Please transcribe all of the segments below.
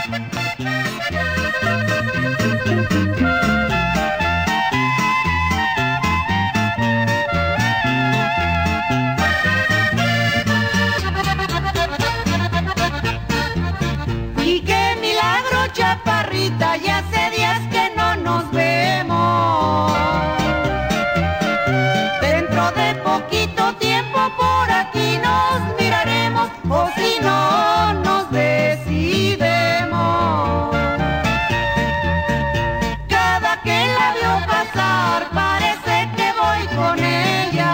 Y qué milagro, chaparrita, ya hace días que no nos vemos. Dentro de poquito tiempo por aquí nos miraremos, o si no nos decidemos. Cada que la veo pasar parece que voy con ella.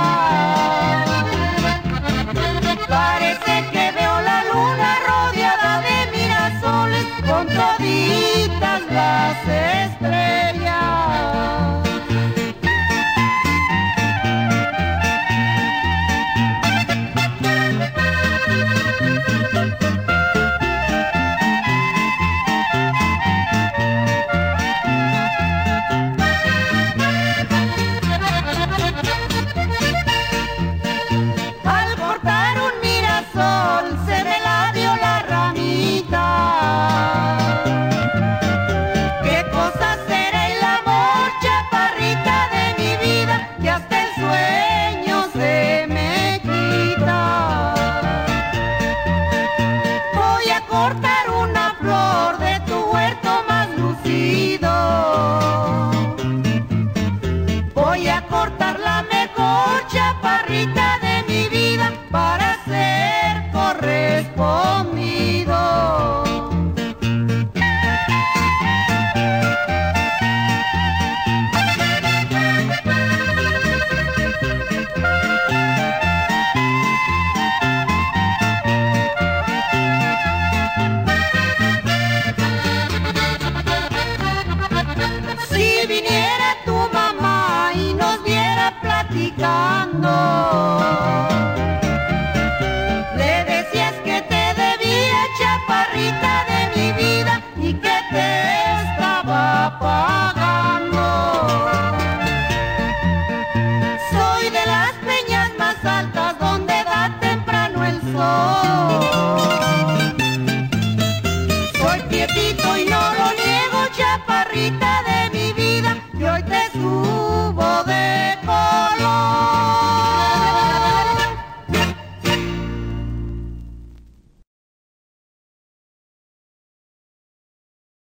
Parece que veo la luna rodeada de mirasoles con toditas las estrellas. Al cortar un mirasol se me la dio la ramita. ¿Qué cosa será el amor, chaparrita de mi vida, que hasta el sueño se me quita? Voy a cortar una flor de tu huerto más lucido. Voy a cortar la mejor, chaparrita de mi vida, para ser correspondido. Si viniera tu mamá y nos viera platicando, le decías que te debía, chaparrita de mi vida, y que te estaba pagando. Soy de las peñas más altas donde da temprano el sol. Soy prietito y no lo niego, chaparrita